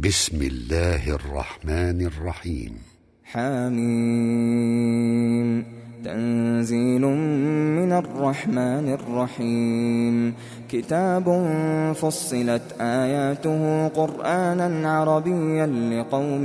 بسم الله الرحمن الرحيم. حميم. تنزيل من الرحمن الرحيم. كتاب فصلت آياته قرآنا عربيا لقوم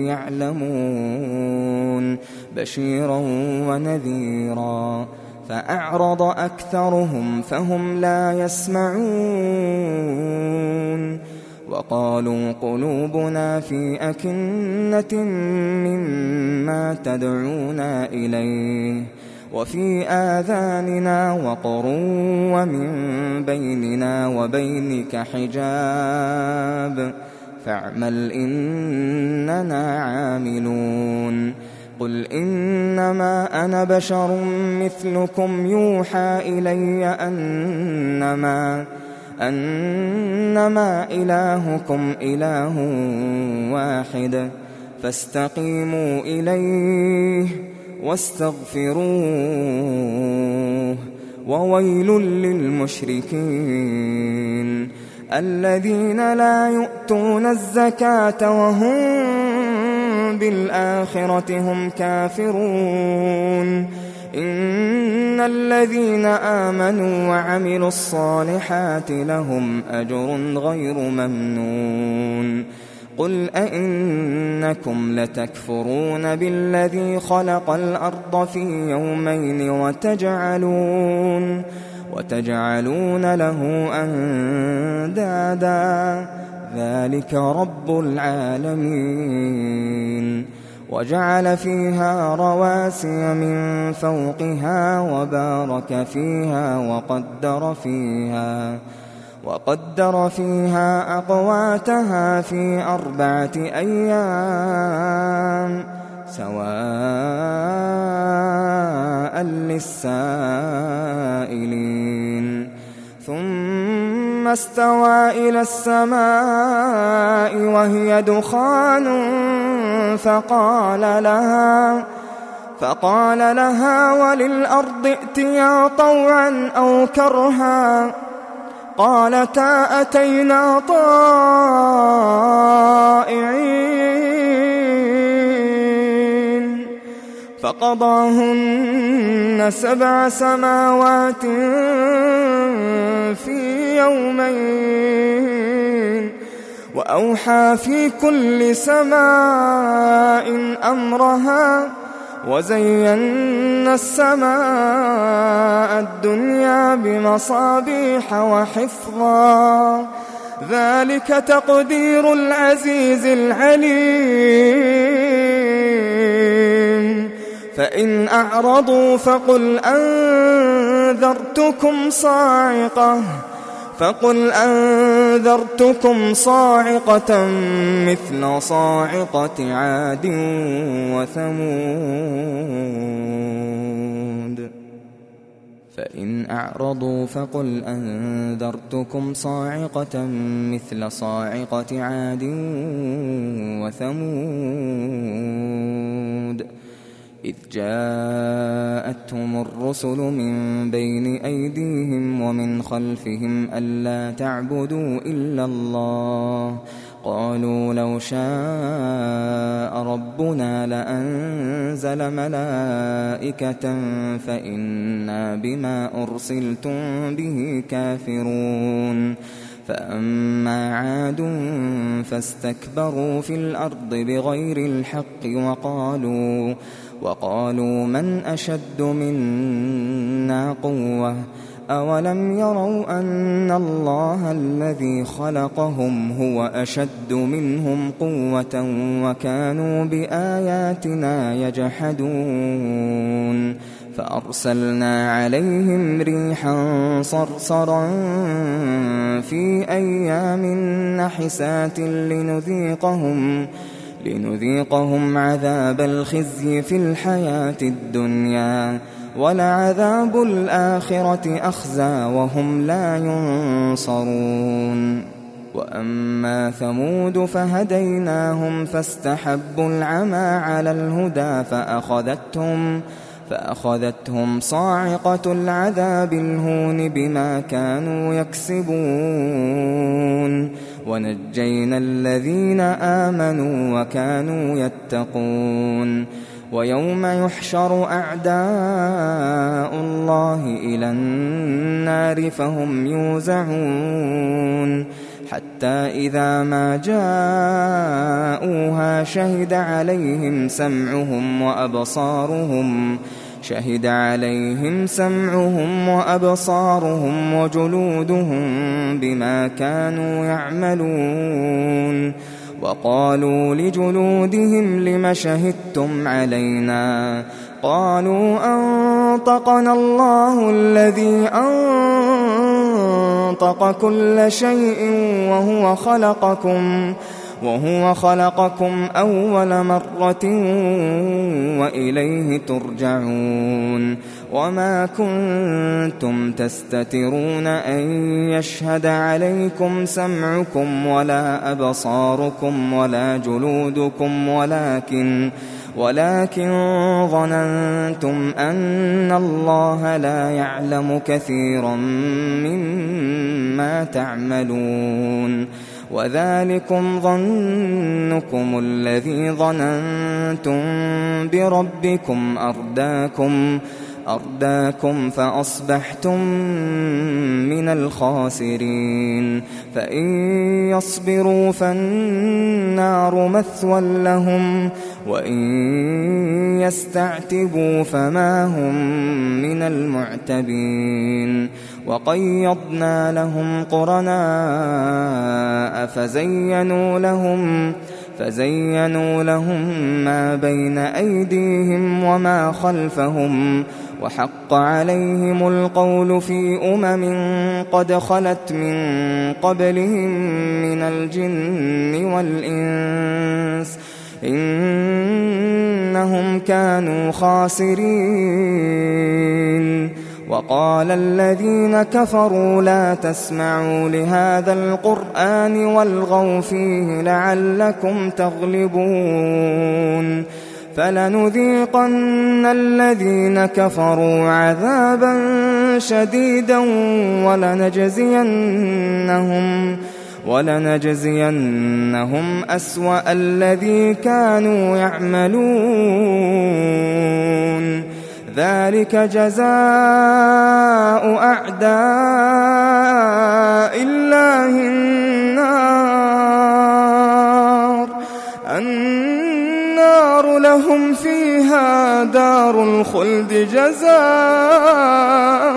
يعلمون بشيرا ونذيرا فأعرض أكثرهم فهم لا يسمعون وقالوا قلوبنا في أكنة مما تدعونا إليه وفي آذاننا وقر ومن بيننا وبينك حجاب فاعمل إننا عاملون. قل إنما أنا بشر مثلكم يوحى إلي أنما إلهكم إله واحد فاستقيموا إليه واستغفروه وويل للمشركين الذين لا يؤتون الزكاة وهم بالآخرة هم كافرون. إن الذين آمنوا وعملوا الصالحات لهم أجر غير ممنون. قل أئنكم لتكفرون بالذي خلق الأرض في يومين وتجعلون له أندادا ذلك رب العالمين. وجعل فيها رواسي من فوقها وبارك فيها وقدر فيها أقواتها في 4 أيام سواء للسائلين. ثم استوى إلى السماء وهي دخان فقال لها وللأرض ائتيا طوعا أو كرها قالتا أتينا طائعين. فقضاهن 7 سماوات في يومين وأوحى في كل سماء أمرها وزينا السماء الدنيا بمصابيح وحفظا ذلك تقدير العزيز العليم. فإن أعرضوا فقل أنذرتكم صاعقة مثل صاعقة عاد وثمود. فإن أعرضوا فقل أنذرتكم صاعقة مثل صاعقة عاد وثمود إذ جاءتهم الرسل من بين أيديهم ومن خلفهم ألا تعبدوا إلا الله قالوا لو شاء ربنا لأنزل ملائكة فإنا بما أرسلتم به كافرون. فأما عاد فاستكبروا في الأرض بغير الحق وقالوا من أشد منا قوة أولم يروا أن الله الذي خلقهم هو أشد منهم قوة وكانوا بآياتنا يجحدون. فأرسلنا عليهم ريحا صرصرا في أيام نحسات لنذيقهم عذاب الخزي في الحياة الدنيا ولعذاب الآخرة أخزى وهم لا ينصرون. وأما ثمود فهديناهم فاستحبوا العمى على الهدى فأخذتهم صاعقة العذاب الهون بما كانوا يكسبون ونجينا الذين آمنوا وكانوا يتقون ويوم يحشر أعداء الله إلى النار فهم يوزعون حتى إذا ما جاءوها شهد عليهم سمعهم وأبصارهم وجلودهم بما كانوا يعملون وقالوا لجلودهم لم شهدتم علينا قالوا أنطقنا الله الذي أنطق كل شيء وهو خلقكم أول مرة وإليه ترجعون وما كنتم تستترون أن يشهد عليكم سمعكم ولا أبصاركم ولا جلودكم ولكن ظننتم أن الله لا يعلم كثيرا مما تعملون وذلكم ظنكم الذي ظننتم بربكم أرداكم فأصبحتم من الخاسرين فإن يصبروا فالنار مثوى لهم وإن يستعتبوا فما هم من المعتبين وقيضنا لهم قرناء فزينوا لهم ما بين أيديهم وما خلفهم وحق عليهم القول في قد خلت من قبلهم من الجن والإنس إنهم كانوا خاسرين وقال الذين كفروا لا تسمعوا لهذا القرآن والغوا فيه لعلكم تغلبون فلنذيقن الذين كفروا عذابا شديدا ولنجزينهم أسوأ الذي كانوا يعملون ذلك جزاء أعداء الله النار لهم فيها دار الخلد جزاء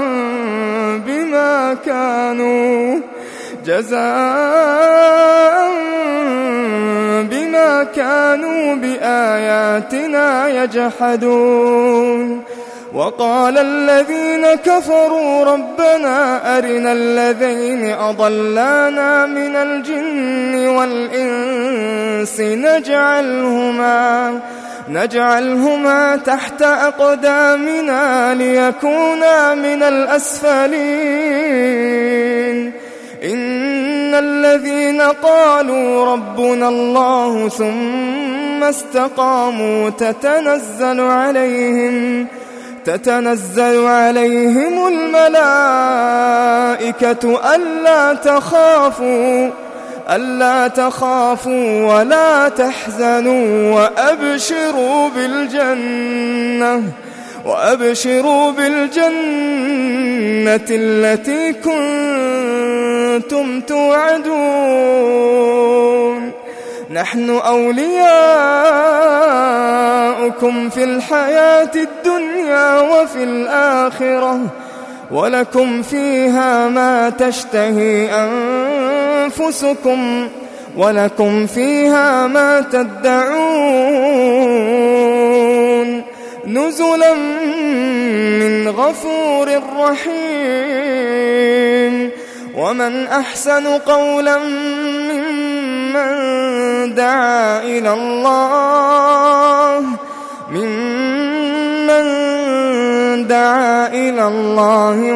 بما كانوا بآياتنا يجحدون وقال الذين كفروا ربنا أرنا الذين أضلانا من الجن والإنس نجعلهما تحت أقدامنا ليكونا من الأسفلين إن الذين قالوا ربنا الله ثم استقاموا تتنزل عليهم الملائكة ألا تخافوا ولا تحزنوا وأبشروا بالجنة التي كنتم توعدون نحن أولياؤكم في الحياة الدنيا وفي الآخرة ولكم فيها ما تشتهي أنفسكم ولكم فيها ما تدعون نزلا من غفور رحيم ومن أحسن قولا ممن دعا إلى الله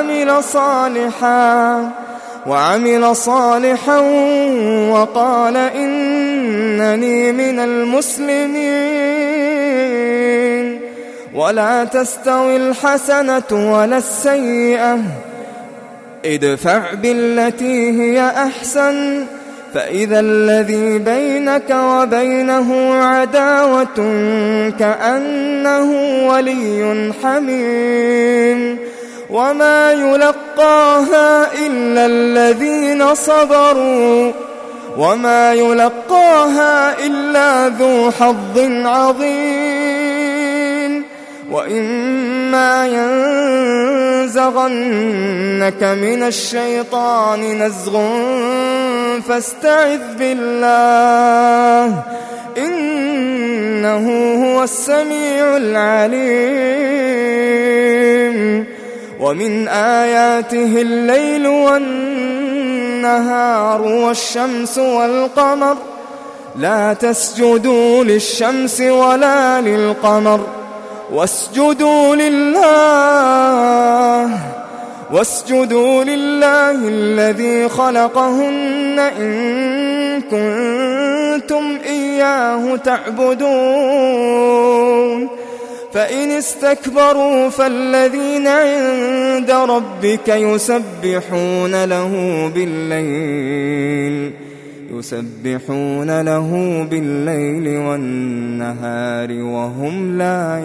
وعمل صالحا وقال إنني من المسلمين ولا تستوي الحسنة ولا السيئة، ادفع بالتي هي أحسن، فإذا الذي بينك وبينه عداوة كأنه ولي حميم. وما يلقاها إلا الذين صبروا، وما يلقاها إلا ذو حظ عظيم. وإما ينزغنك من الشيطان نزغ فاستعذ بالله، إنه هو السميع العليم. ومن آياته الليل والنهار والشمس والقمر، لا تسجدوا للشمس ولا للقمر واسجدوا لله الذي خلقهن إن كنتم إياه تعبدون. فإن استكبروا فالذين عند ربك يسبحون له بالليل والنهار وهم لا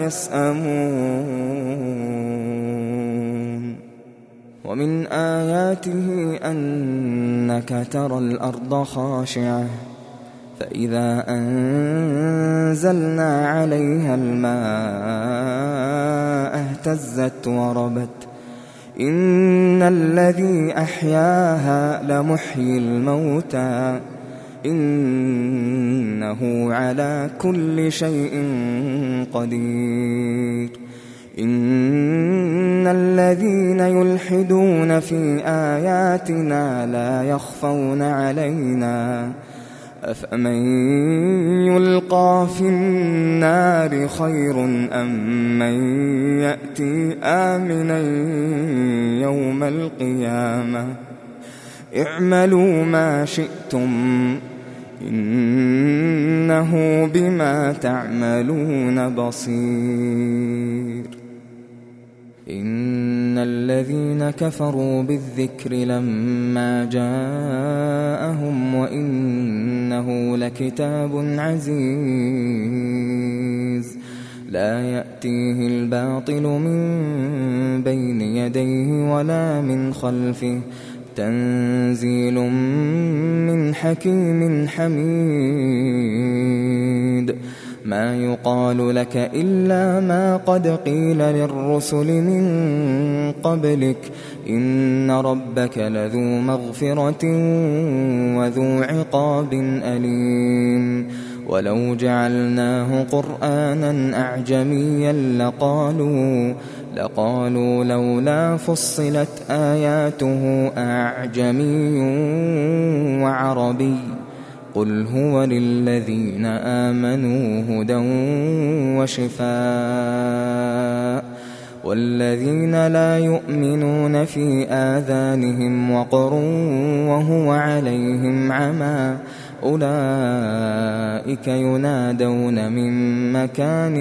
يسأمون. ومن آياته أنك ترى الأرض خاشعة فإذا أنزلنا عليها الماء اهتزت وربت، إن الذي أحياها لمحيي الموتى، إنه على كل شيء قدير. إن الذين يلحدون في آياتنا لا يخفون علينا، أفمن يلقى في النار خير أم من يأتي آمنا يوم القيامة، اعملوا ما شئتم إنه بما تعملون بصير. إن الذين كفروا بالذكر لما جاءهم وإنه لكتاب عزيز، لا يأتيه الباطل من بين يديه ولا من خلفه، تنزيل من حكيم حميد. ما يقال لك إلا ما قد قيل للرسل من قبلك، إن ربك لذو مغفرة وذو عقاب أليم. ولو جعلناه قرآنا أعجميا لقالوا لولا فصلت آياته أعجمي وعربي، قل هو للذين آمنوا هدى وشفاء، والذين لا يؤمنون في آذانهم وقر وهو عليهم عمى، أولئك ينادون من مكان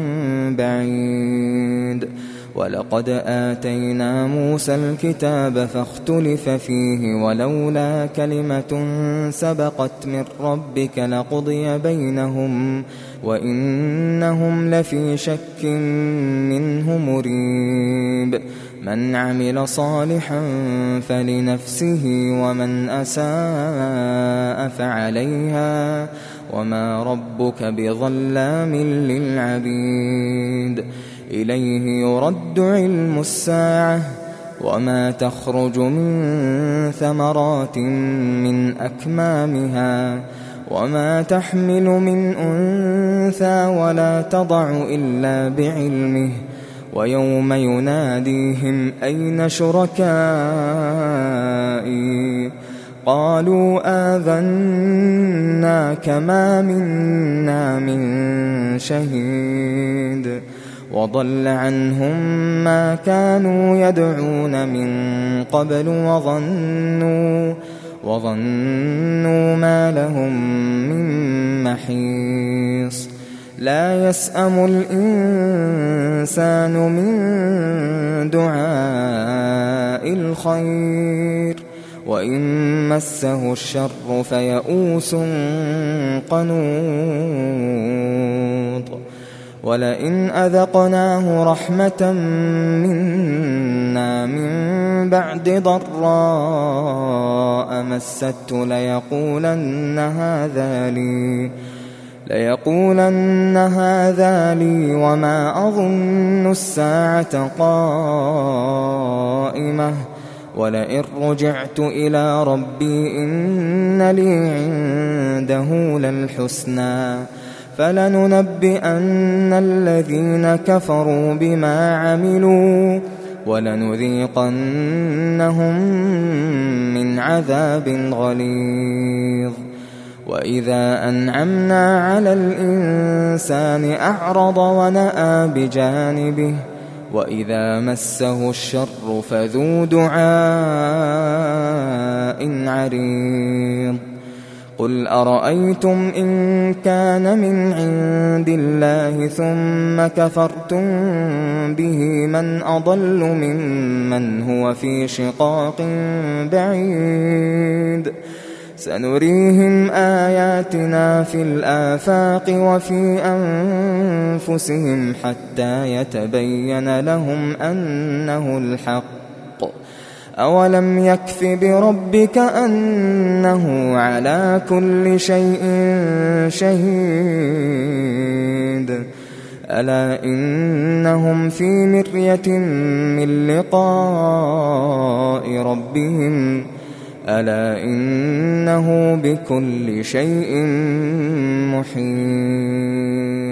بعيد. ولقد آتينا موسى الكتاب فاختلف فيه، ولولا كلمة سبقت من ربك لقضي بينهم وإنهم لفي شك منه مريب. من عمل صالحا فلنفسه ومن أساء فعليها وما ربك بظلام للعبيد. إليه يرد علم الساعة وما تخرج من ثمرات من أكمامها وما تحمل من أنثى ولا تضع إلا بعلمه. ويوم يناديهم أين شركائي قالوا آذناك ما منا من شهيد. وضل عنهم ما كانوا يدعون من قبل وظنوا ما لهم من محيص. لا يسأم الإنسان من دعاء الخير وإن مسه الشر فيئوس قنوط ولئن أذقناه رحمة منا من بعد ضراء مسته ليقولن هذا لي وما أظن الساعة قائمة ولئن رجعت إلى ربي إن لي عنده للحسنى فلننبئن الذين كفروا بما عملوا ولنذيقنهم من عذاب غليظ وإذا أنعمنا على الإنسان أعرض ونأى بجانبه وإذا مسه الشر فذو دعاء عريض قل أرأيتم إن كان من عند الله ثم كفرتم به من أضل ممن هو في شقاق بعيد سنريهم آياتنا في الآفاق وفي أنفسهم حتى يتبين لهم أنه الحق أولم يكف بربك أنه على كل شيء شهيد ألا إنهم في مرية من لقاء ربهم ألا إنه بكل شيء محيط